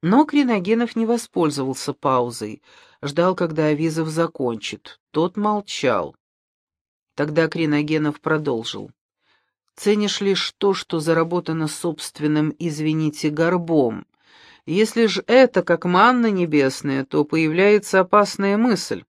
Но Криногенов не воспользовался паузой, ждал, когда Авизов закончит. Тот молчал. Тогда Криногенов продолжил. «Ценишь лишь то, что заработано собственным, извините, горбом. Если ж это как манна небесная, то появляется опасная мысль,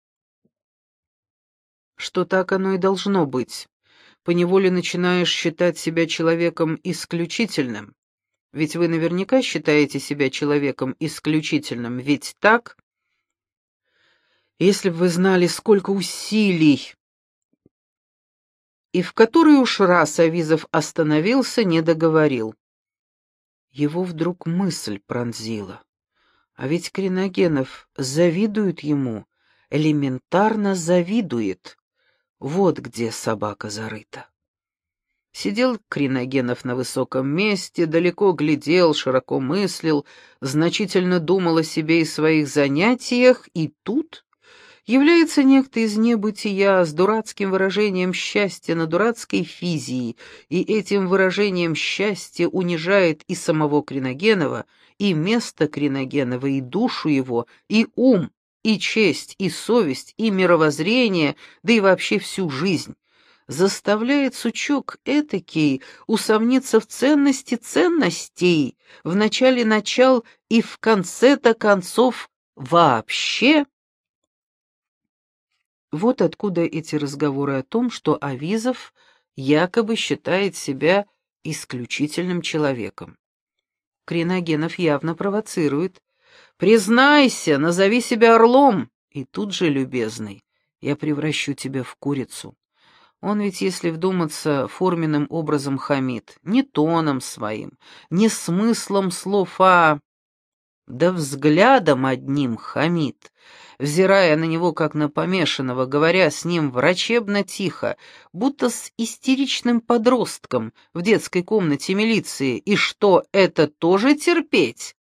что так оно и должно быть. Поневоле начинаешь считать себя человеком исключительным. Ведь вы наверняка считаете себя человеком исключительным, ведь так? Если бы вы знали, сколько усилий...» И в который уж раз Авизов остановился, не договорил. Его вдруг мысль пронзила. А ведь Криногенов завидует ему, элементарно завидует. Вот где собака зарыта. Сидел Криногенов на высоком месте, далеко глядел, широко мыслил, значительно думал о себе и своих занятиях, и тут является некто из небытия с дурацким выражением счастья на дурацкой физии, и этим выражением счастья унижает и самого Криногенова, и место Криногенова, и душу его, и ум, и честь, и совесть, и мировоззрение, да и вообще всю жизнь. Заставляет сучок этакий усомниться в ценности ценностей, в начале начал и в конце-то концов вообще. Вот откуда эти разговоры о том, что Авизов якобы считает себя исключительным человеком. Криногенов явно провоцирует. «Признайся, назови себя орлом!» И тут же любезный. «Я превращу тебя в курицу». Он ведь, если вдуматься, форменным образом хамит. Не тоном своим, не смыслом слов, да взглядом одним хамит, взирая на него как на помешанного, говоря с ним врачебно тихо, будто с истеричным подростком в детской комнате милиции. И что, это тоже терпеть?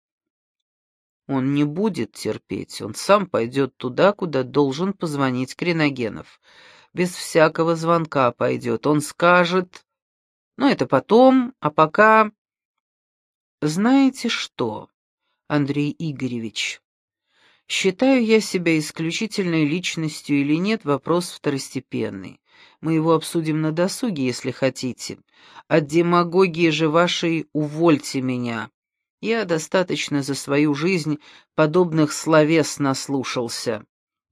Он не будет терпеть, он сам пойдет туда, куда должен позвонить Криногенов. Без всякого звонка пойдет, он скажет... Но это потом, а пока... Знаете что, Андрей Игоревич, считаю я себя исключительной личностью или нет, вопрос второстепенный. Мы его обсудим на досуге, если хотите. От демагогии же вашей увольте меня. Я достаточно за свою жизнь подобных словес наслушался.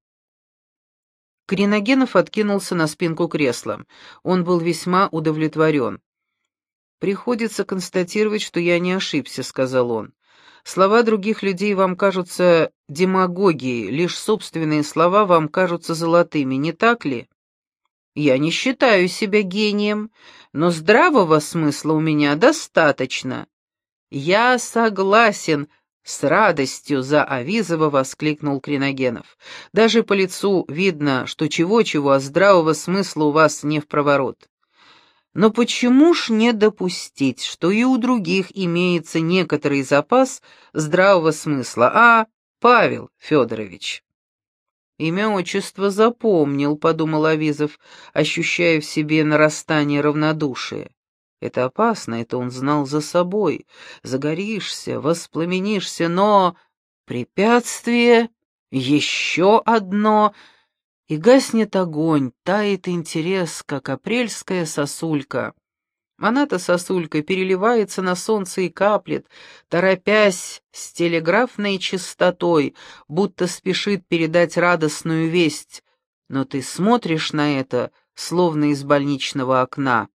Криногенов откинулся на спинку кресла. Он был весьма удовлетворен. «Приходится констатировать, что я не ошибся», — сказал он. «Слова других людей вам кажутся демагогией, лишь собственные слова вам кажутся золотыми, не так ли? Я не считаю себя гением, но здравого смысла у меня достаточно». «Я согласен», — с радостью за Авизова воскликнул Криногенов. «Даже по лицу видно, что чего-чего, а здравого смысла у вас не впроворот. Но почему ж не допустить, что и у других имеется некоторый запас здравого смысла, Павел Федорович?» «Имя-отчество запомнил», — подумал Авизов, ощущая в себе нарастание равнодушия. Это опасно, это он знал за собой. Загоришься, воспламенишься, но... Препятствие, еще одно, и гаснет огонь, тает интерес, как апрельская сосулька. Она-то, сосулька, переливается на солнце и каплет, торопясь с телеграфной частотой, будто спешит передать радостную весть. Но ты смотришь на это, словно из больничного окна.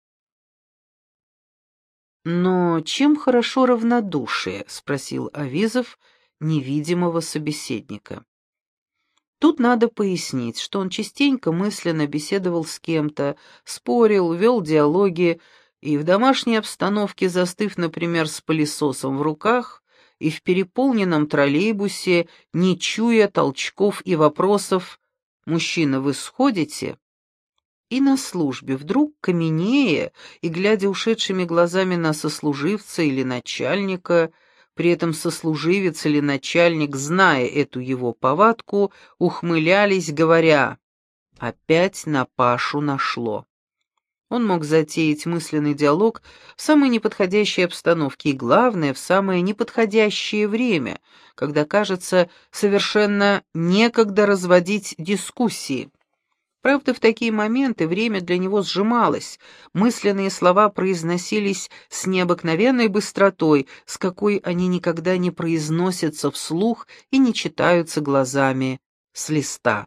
«Но чем хорошо равнодушие?» — спросил Авизов невидимого собеседника. Тут надо пояснить, что он частенько мысленно беседовал с кем-то, спорил, вел диалоги, и в домашней обстановке, застыв, например, с пылесосом в руках, и в переполненном троллейбусе, не чуя толчков и вопросов «Мужчина, вы сходите?» И на службе, вдруг каменея и глядя ушедшими глазами на сослуживца или начальника, при этом сослуживец или начальник, зная эту его повадку, ухмылялись, говоря: «Опять на Пашу нашло». Он мог затеять мысленный диалог в самой неподходящей обстановке и, главное, в самое неподходящее время, когда, кажется, совершенно некогда разводить дискуссии. Правда, в такие моменты время для него сжималось, мысленные слова произносились с необыкновенной быстротой, с какой они никогда не произносятся вслух и не читаются глазами с листа.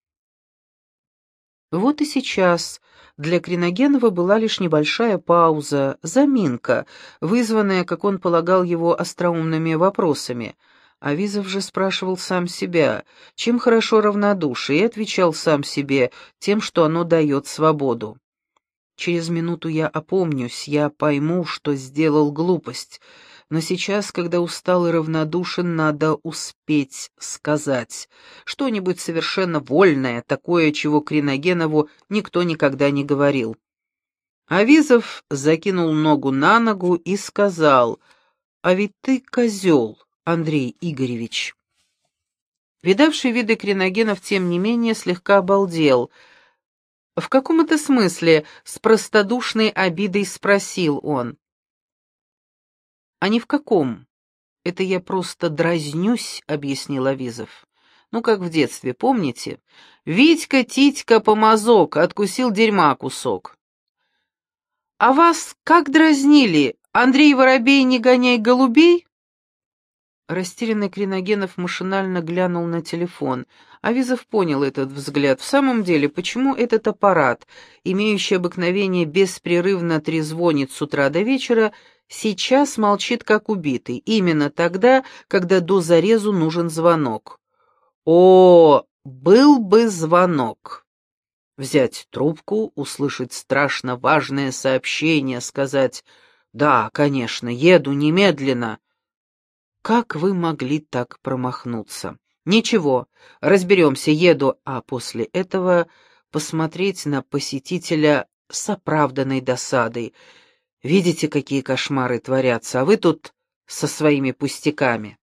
Вот и сейчас для Криногенова была лишь небольшая пауза, заминка, вызванная, как он полагал, его остроумными вопросами. Авизов же спрашивал сам себя, чем хорошо равнодушие, и отвечал сам себе тем, что оно дает свободу. «Через минуту я опомнюсь, я пойму, что сделал глупость, но сейчас, когда устал и равнодушен, надо успеть сказать что-нибудь совершенно вольное, такое, чего Криногенову никто никогда не говорил». Авизов закинул ногу на ногу и сказал: «А ведь ты козел, Андрей Игоревич». Видавший виды Криногенов, тем не менее, слегка обалдел. «В каком это смысле?» — с простодушной обидой спросил он. «А ни в каком. Это я просто дразнюсь», — объяснил Авизов. «Ну, как в детстве, помните? Витька, Титька, помазок, откусил дерьма кусок». «А вас как дразнили? Андрей Воробей, не гоняй голубей?» Растерянный Криногенов машинально глянул на телефон. Авизов понял этот взгляд. В самом деле, почему этот аппарат, имеющий обыкновение беспрерывно трезвонить с утра до вечера, сейчас молчит как убитый, именно тогда, когда до зарезу нужен звонок? О, был бы звонок! Взять трубку, услышать страшно важное сообщение, сказать: «Да, конечно, еду немедленно». Как вы могли так промахнуться? Ничего, разберемся, еду, а после этого посмотреть на посетителя с оправданной досадой. Видите, какие кошмары творятся, а вы тут со своими пустяками.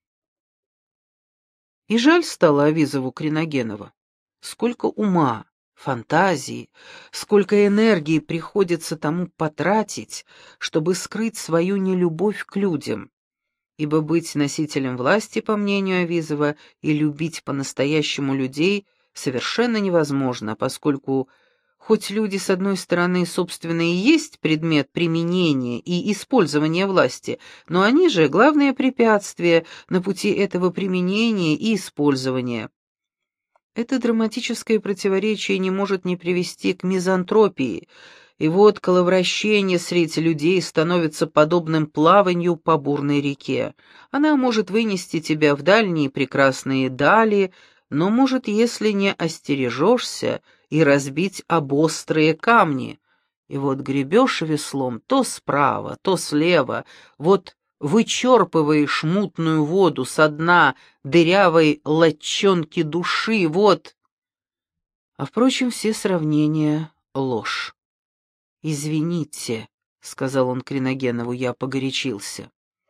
И жаль стало Авизову Криногенова. Сколько ума, фантазии, сколько энергии приходится тому потратить, чтобы скрыть свою нелюбовь к людям. Ибо быть носителем власти, по мнению Авизова, и любить по-настоящему людей совершенно невозможно, поскольку хоть люди, с одной стороны, собственно, и есть предмет применения и использования власти, но они же главное препятствие на пути этого применения и использования. Это драматическое противоречие не может не привести к мизантропии, и вот коловращение среди людей становится подобным плаванию по бурной реке. Она может вынести тебя в дальние прекрасные дали, но может, если не остережешься, и разбить об острые камни. И вот гребешь веслом то справа, то слева, вот вычерпываешь мутную воду со дна дырявой лодчонки души, вот. А, впрочем, все сравнения — ложь. «Извините», — сказал он Криногенову, — «я погорячился».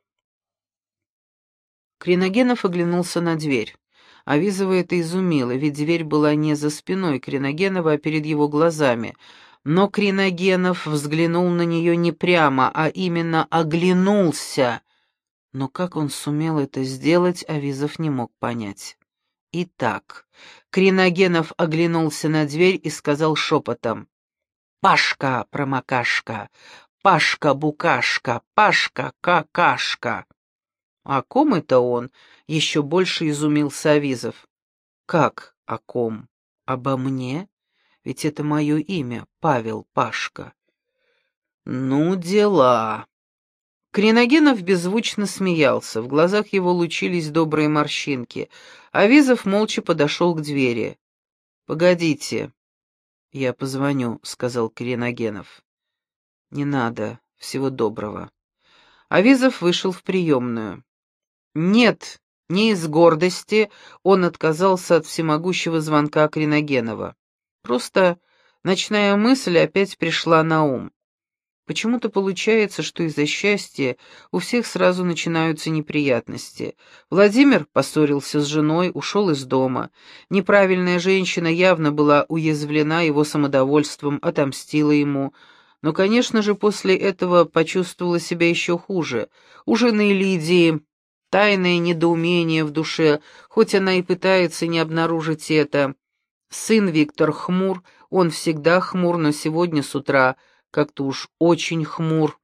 Криногенов оглянулся на дверь. Авизова это изумило, ведь дверь была не за спиной Криногенова, а перед его глазами. Но Криногенов взглянул на нее не прямо, а именно оглянулся. Но как он сумел это сделать, Авизов не мог понять. Итак, Криногенов оглянулся на дверь и сказал шепотом: «Пашка-промокашка, Пашка-букашка, Пашка-какашка». «О ком это он?» — еще больше изумился Авизов. «Как о ком? Обо мне? Ведь это мое имя, Павел Пашка». «Ну, дела». Криногенов беззвучно смеялся, в глазах его лучились добрые морщинки. Авизов молча подошел к двери. «Погодите, я позвоню», — сказал Криногенов. «Не надо, всего доброго». Авизов вышел в приемную. Нет, не из гордости он отказался от всемогущего звонка Криногенова. Просто ночная мысль опять пришла на ум. Почему-то получается, что из-за счастья у всех сразу начинаются неприятности. Владимир поссорился с женой, ушел из дома. Неправильная женщина явно была уязвлена его самодовольством, отомстила ему. Но, конечно же, после этого почувствовала себя еще хуже. У жены Лидии тайное недоумение в душе, хоть она и пытается не обнаружить это. Сын Виктор хмур, он всегда хмур, но сегодня с утра как-то уж очень хмур.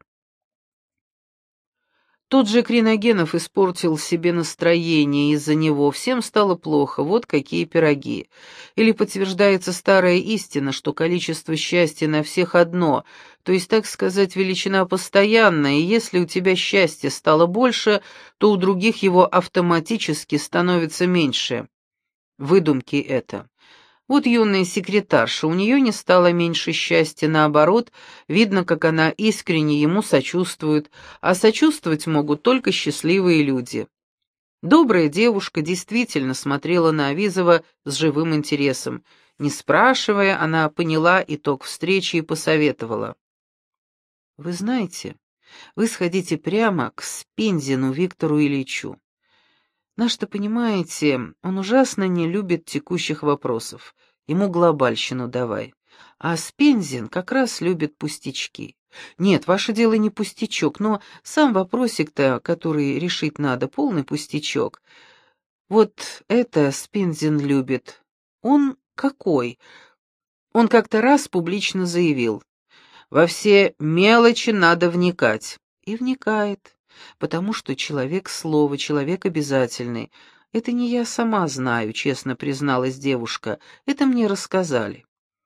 Тот же Криногенов испортил себе настроение из-за него, всем стало плохо, вот какие пироги. Или подтверждается старая истина, что количество счастья на всех одно, то есть, так сказать, величина постоянная, и если у тебя счастья стало больше, то у других его автоматически становится меньше. Выдумки это. Вот юная секретарша, у нее не стало меньше счастья, наоборот, видно, как она искренне ему сочувствует, а сочувствовать могут только счастливые люди. Добрая девушка действительно смотрела на Авизова с живым интересом. Не спрашивая, она поняла итог встречи и посоветовала. «Вы знаете, вы сходите прямо к Спензину Виктору Ильичу. Наш-то, понимаете, он ужасно не любит текущих вопросов. Ему глобальщину давай. А Спензин как раз любит пустячки. Нет, ваше дело не пустячок, но сам вопросик-то, который решить надо, полный пустячок. Вот это Спензин любит. Он какой? Он как-то раз публично заявил: «Во все мелочи надо вникать». И вникает. Потому что человек слова, человек обязательный. Это не я сама знаю, честно призналась девушка. Это мне рассказали.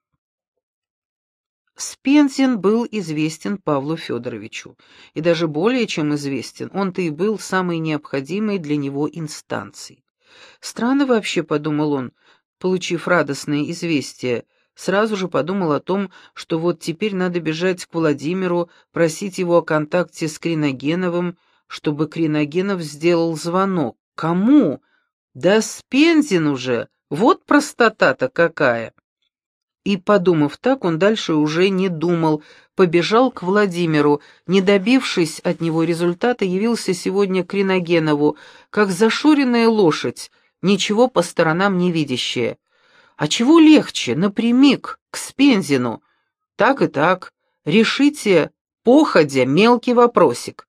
Спензин был известен Павлу Федоровичу. И даже более чем известен, он-то и был самой необходимой для него инстанцией. Странно вообще, подумал он, получив радостное известие, сразу же подумал о том, что вот теперь надо бежать к Владимиру, просить его о контакте с Криногеновым, чтобы Криногенов сделал звонок. Кому? Да Спензин уже! Вот простота-то какая! И, подумав так, он дальше уже не думал, побежал к Владимиру, не добившись от него результата, явился сегодня к Криногенову, как зашоренная лошадь, ничего по сторонам не видящая. А чего легче, напрямик, к Спензину? Так и так, решите, походя, мелкий вопросик.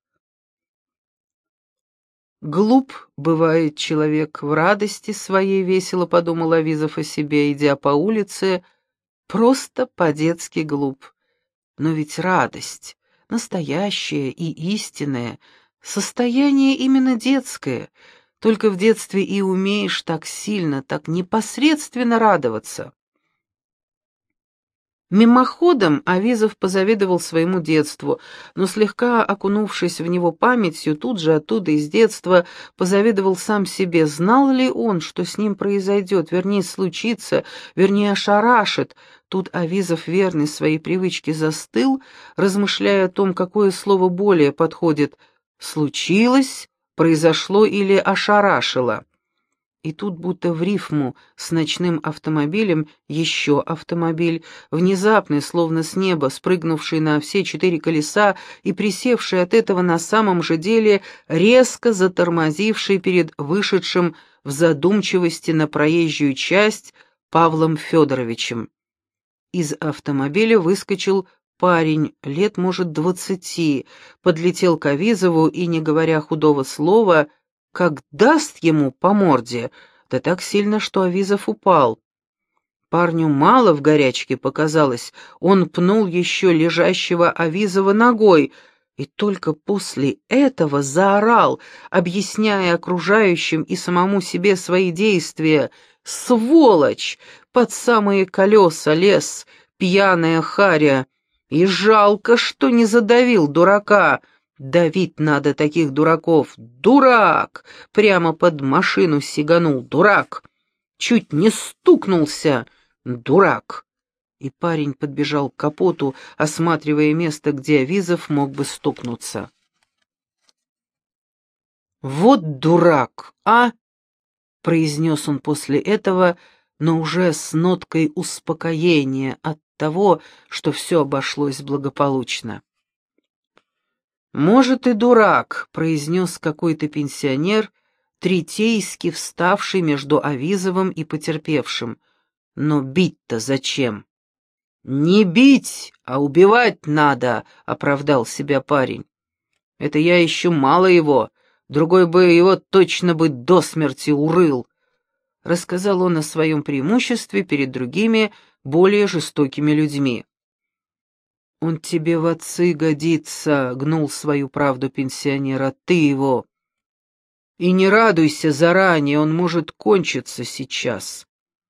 Глуп бывает человек в радости своей, весело подумал Авизов о себе, идя по улице, просто по-детски глуп. Но ведь радость, настоящая и истинная, состояние именно детское, только в детстве и умеешь так сильно, так непосредственно радоваться. Мимоходом Авизов позавидовал своему детству, но слегка окунувшись в него памятью, тут же оттуда из детства позавидовал сам себе. Знал ли он, что с ним произойдет, вернее, случится, вернее, ошарашит? Тут Авизов, верный своей привычке, застыл, размышляя о том, какое слово более подходит: «случилось», «произошло» или «ошарашило». И тут будто в рифму с ночным автомобилем еще автомобиль, внезапный, словно с неба, спрыгнувший на все 4 колеса и присевший от этого на самом же деле, резко затормозивший перед вышедшим в задумчивости на проезжую часть Павлом Федоровичем. Из автомобиля выскочил парень, лет, может, 20, подлетел к Авизову и, не говоря худого слова, как даст ему по морде, да так сильно, что Авизов упал. Парню мало в горячке показалось, он пнул еще лежащего Авизова ногой, и только после этого заорал, объясняя окружающим и самому себе свои действия: «Сволочь! Под самые колеса лез, пьяная харя! И жалко, что не задавил дурака!» Давить надо таких дураков. Дурак! Прямо под машину сиганул. Дурак! Чуть не стукнулся. Дурак! И парень подбежал к капоту, осматривая место, где Авизов мог бы стукнуться. «Вот дурак, а!» — произнес он после этого, но уже с ноткой успокоения от того, что все обошлось благополучно. «Может, и дурак», — произнес какой-то пенсионер, третейски вставший между Авизовым и потерпевшим. «Но бить-то зачем?» «Не бить, а убивать надо», — оправдал себя парень. «Это я еще мало его, другой бы его точно бы до смерти урыл», — рассказал он о своем преимуществе перед другими, более жестокими людьми. «Он тебе в отцы годится», — гнул свою правду пенсионер, — «а ты его. И не радуйся заранее, он может кончиться сейчас».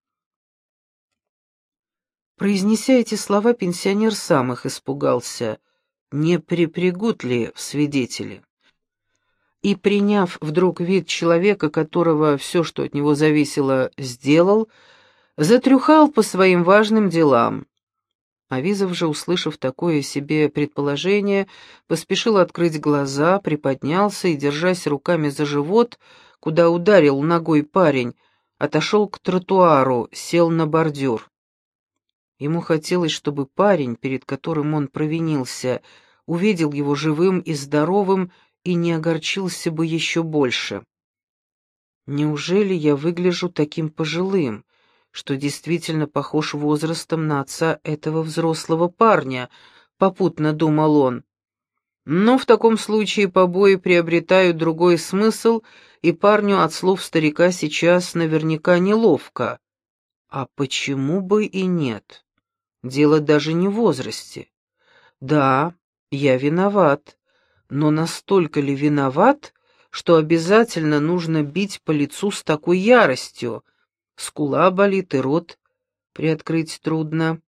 Произнеся эти слова, пенсионер сам их испугался, не припрягут ли в свидетели. И, приняв вдруг вид человека, которого все, что от него зависело, сделал, затрюхал по своим важным делам. Авизов же, услышав такое себе предположение, поспешил открыть глаза, приподнялся и, держась руками за живот, куда ударил ногой парень, отошел к тротуару, сел на бордюр. Ему хотелось, чтобы парень, перед которым он провинился, увидел его живым и здоровым и не огорчился бы еще больше. «Неужели я выгляжу таким пожилым, что действительно похож возрастом на отца этого взрослого парня?» — попутно думал он. «Но в таком случае побои приобретают другой смысл, и парню от слов старика сейчас наверняка неловко. А почему бы и нет? Дело даже не в возрасте. Да, я виноват, но настолько ли виноват, что обязательно нужно бить по лицу с такой яростью? Скула болит и рот приоткрыть трудно.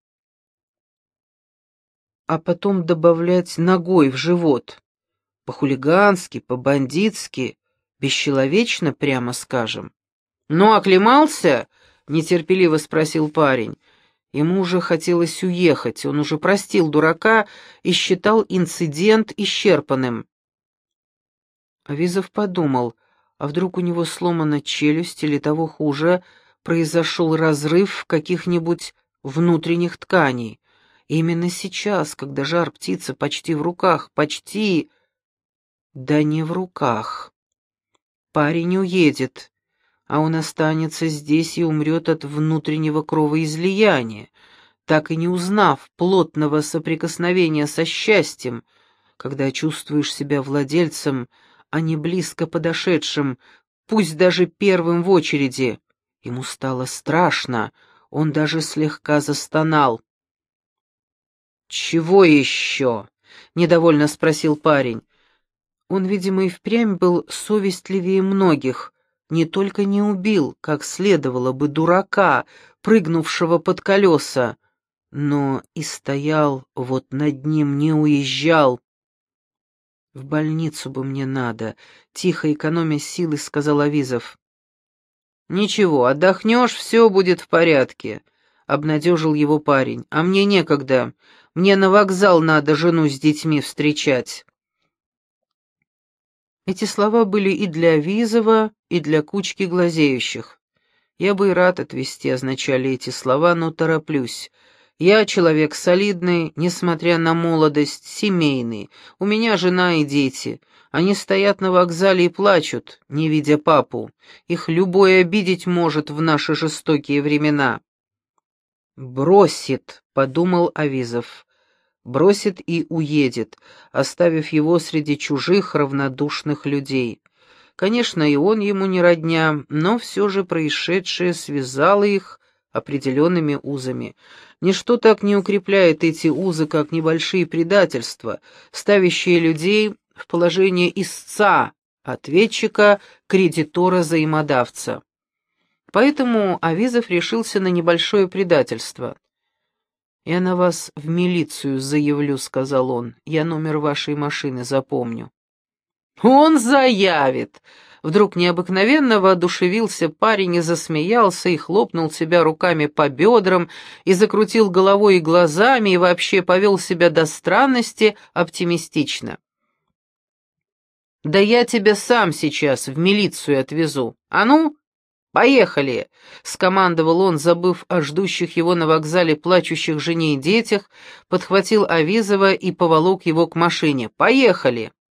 А потом добавлять ногой в живот. По-хулигански, по-бандитски, бесчеловечно, прямо скажем. «Ну, оклемался?» — нетерпеливо спросил парень. Ему уже хотелось уехать, он уже простил дурака и считал инцидент исчерпанным. Авизов подумал, а вдруг у него сломана челюсть или, того хуже, произошел разрыв каких-нибудь внутренних тканей. И именно сейчас, когда жар птицы почти в руках, почти... Да не в руках. Парень уедет, а он останется здесь и умрет от внутреннего кровоизлияния, так и не узнав плотного соприкосновения со счастьем, когда чувствуешь себя владельцем, а не близко подошедшим, пусть даже первым в очереди. Ему стало страшно, он даже слегка застонал. «Чего еще?» — недовольно спросил парень. Он, видимо, и впрямь был совестливее многих, не только не убил, как следовало бы, дурака, прыгнувшего под колеса, но и стоял вот над ним, не уезжал. «В больницу бы мне надо», — тихо экономя силы сказал Авизов. «Ничего, отдохнешь, все будет в порядке», — обнадежил его парень. «А мне некогда, мне на вокзал надо жену с детьми встречать». Эти слова были и для Авизова, и для кучки глазеющих. «Я бы и рад отвезти», — означали эти слова, но тороплюсь. «Я человек солидный, несмотря на молодость, семейный. У меня жена и дети. Они стоят на вокзале и плачут, не видя папу. Их любой обидеть может в наши жестокие времена». «Бросит», — подумал Авизов. «Бросит и уедет, оставив его среди чужих равнодушных людей. Конечно, и он ему не родня, но все же происшедшее связало их определенными узами. Ничто так не укрепляет эти узы, как небольшие предательства, ставящие людей в положение истца, ответчика, кредитора, взаимодавца. Поэтому Авизов решился на небольшое предательство. «Я на вас в милицию заявлю», — сказал он. «Я номер вашей машины запомню». «Он заявит!» Вдруг необыкновенно воодушевился парень и засмеялся, и хлопнул себя руками по бедрам, и закрутил головой и глазами, и вообще повел себя до странности оптимистично. «Да я тебя сам сейчас в милицию отвезу. А ну, поехали!» — скомандовал он, забыв о ждущих его на вокзале плачущих жене и детях, подхватил Авизова и поволок его к машине. «Поехали!»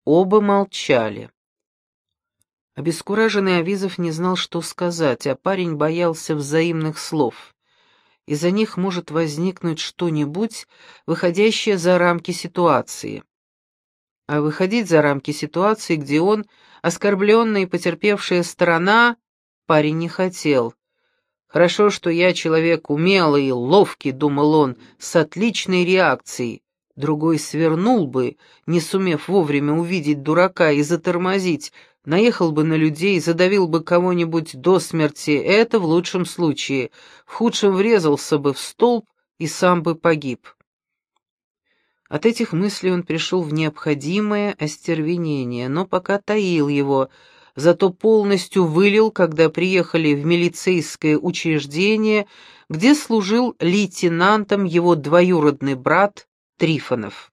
Оба молчали. Обескураженный Авизов не знал, что сказать, а парень боялся взаимных слов. Из-за них может возникнуть что-нибудь, выходящее за рамки ситуации. А выходить за рамки ситуации, где он, оскорбленная и потерпевшая сторона, парень не хотел. «Хорошо, что я человек умелый и ловкий», — думал он, — «с отличной реакцией. Другой свернул бы, не сумев вовремя увидеть дурака и затормозить, наехал бы на людей, задавил бы кого-нибудь до смерти, это в лучшем случае, в худшем врезался бы в столб и сам бы погиб». От этих мыслей он пришел в необходимое остервенение, но пока таил его, зато полностью вылил, когда приехали в милицейское учреждение, где служил лейтенантом его двоюродный брат Трифонов.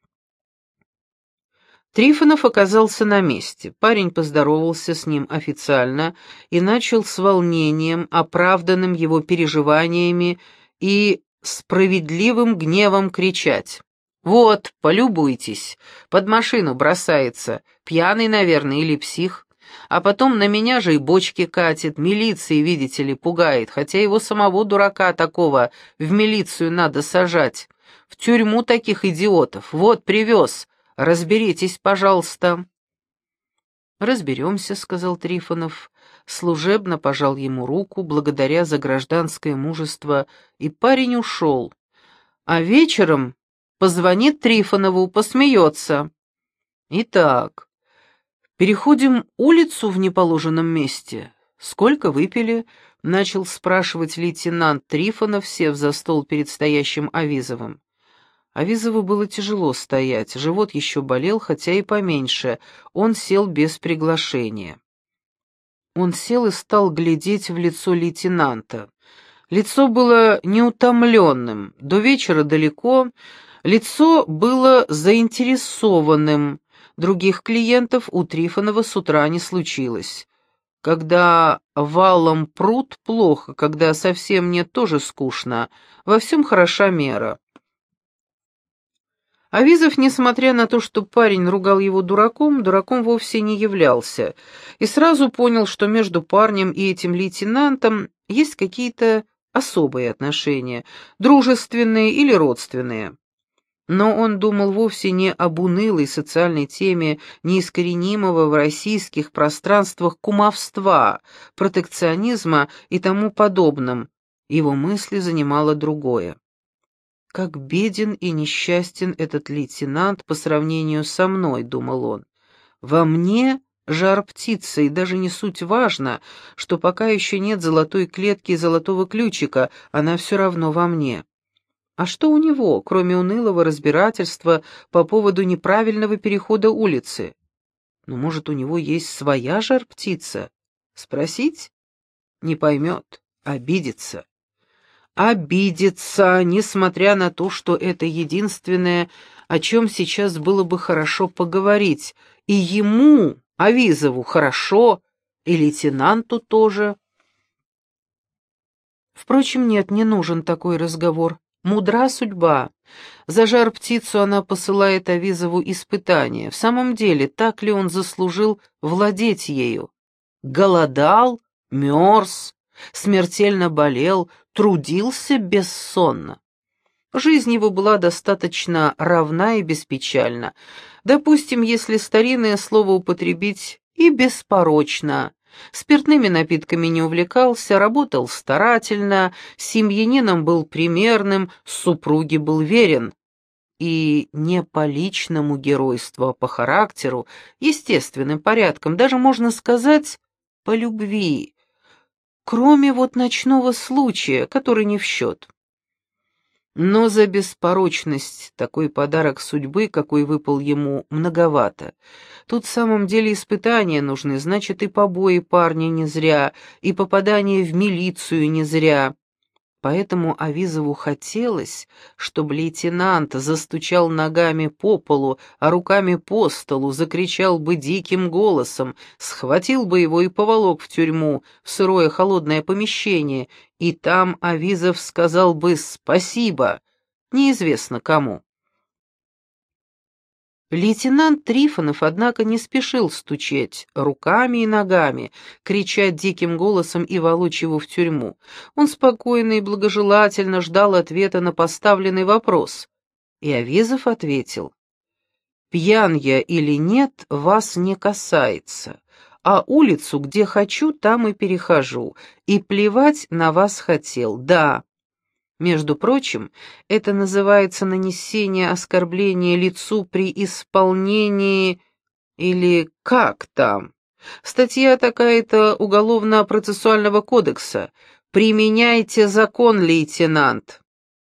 Трифонов оказался на месте. Парень поздоровался с ним официально и начал с волнением, оправданным его переживаниями и справедливым гневом кричать. «Вот, полюбуйтесь, под машину бросается, пьяный, наверное, или псих. А потом на меня же и бочки катит, милиции, видите ли, пугает, хотя его самого дурака такого в милицию надо сажать. В тюрьму таких идиотов. Вот, привез. Разберитесь, пожалуйста». «Разберемся», — сказал Трифонов. Служебно пожал ему руку, благодаря за гражданское мужество, и парень ушел. А вечером позвонит Трифонову, посмеется. «Итак, переходим улицу в неположенном месте. Сколько выпили?» — начал спрашивать лейтенант Трифонов, сев за стол перед стоящим Авизовым. Авизову было тяжело стоять, живот еще болел, хотя и поменьше. Он сел без приглашения. Он сел и стал глядеть в лицо лейтенанта. Лицо было неутомленным, до вечера далеко, лицо было заинтересованным. Других клиентов у Трифонова с утра не случилось. Когда валом пруд, плохо, когда совсем нет, тоже скучно. Во всем хороша мера. Авизов, несмотря на то, что парень ругал его дураком, дураком вовсе не являлся, и сразу понял, что между парнем и этим лейтенантом есть какие-то особые отношения, дружественные или родственные. Но он думал вовсе не об унылой социальной теме неискоренимого в российских пространствах кумовства, протекционизма и тому подобном. Его мысли занимало другое. «Как беден и несчастен этот лейтенант по сравнению со мной», — думал он. «Во мне жар птицы, и даже не суть важно, что пока еще нет золотой клетки и золотого ключика, она все равно во мне. А что у него, кроме унылого разбирательства по поводу неправильного перехода улицы? Но, может, у него есть своя жар-птица? Спросить? Не поймет, обидится. Обидится, несмотря на то, что это единственное, о чем сейчас было бы хорошо поговорить. И ему, Авизову, хорошо, и лейтенанту тоже. Впрочем, нет, не нужен такой разговор. Мудра судьба. За жар-птицу она посылает Авизову испытание. В самом деле, так ли он заслужил владеть ею? Голодал, мерз, смертельно болел, трудился бессонно. Жизнь его была достаточно равна и беспечальна. Допустим, если старинное слово употребить, и беспорочно. Спиртными напитками не увлекался, работал старательно, семьянином был примерным, супруге был верен. И не по личному геройству, а по характеру, естественным порядком, даже можно сказать, по любви. Кроме вот ночного случая, который не в счет. Но за беспорочность такой подарок судьбы, какой выпал ему, многовато. Тут в самом деле испытания нужны, значит, и побои парня не зря, и попадание в милицию не зря. Поэтому Авизову хотелось, чтобы лейтенант застучал ногами по полу, а руками по столу, закричал бы диким голосом, схватил бы его и поволок в тюрьму, в сырое холодное помещение, и там Авизов сказал бы «спасибо», неизвестно кому. Лейтенант Трифонов, однако, не спешил стучать руками и ногами, кричать диким голосом и волочь его в тюрьму. Он спокойно и благожелательно ждал ответа на поставленный вопрос. И Авизов ответил: «Пьян я или нет, вас не касается, а улицу, где хочу, там и перехожу, и плевать на вас хотел, да». Между прочим, это называется нанесение оскорбления лицу при исполнении или как там. Статья такая-то Уголовно-процессуального кодекса. Применяйте закон, лейтенант.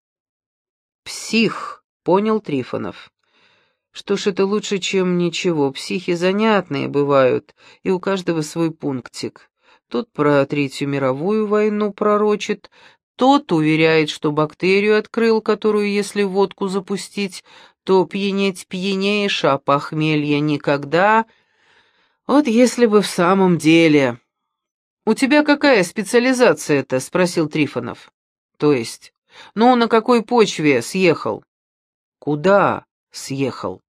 Псих, понял Трифонов. Что ж, это лучше, чем ничего. Психи занятные бывают, и у каждого свой пунктик. Тот про Третью мировую войну пророчит, тот уверяет, что бактерию открыл, которую, если в водку запустить, то пьянеть пьянеешь, а похмелья никогда. Вот если бы в самом деле... «У тебя какая специализация-то?» — спросил Трифонов. «То есть? Ну, на какой почве съехал?» «Куда съехал?»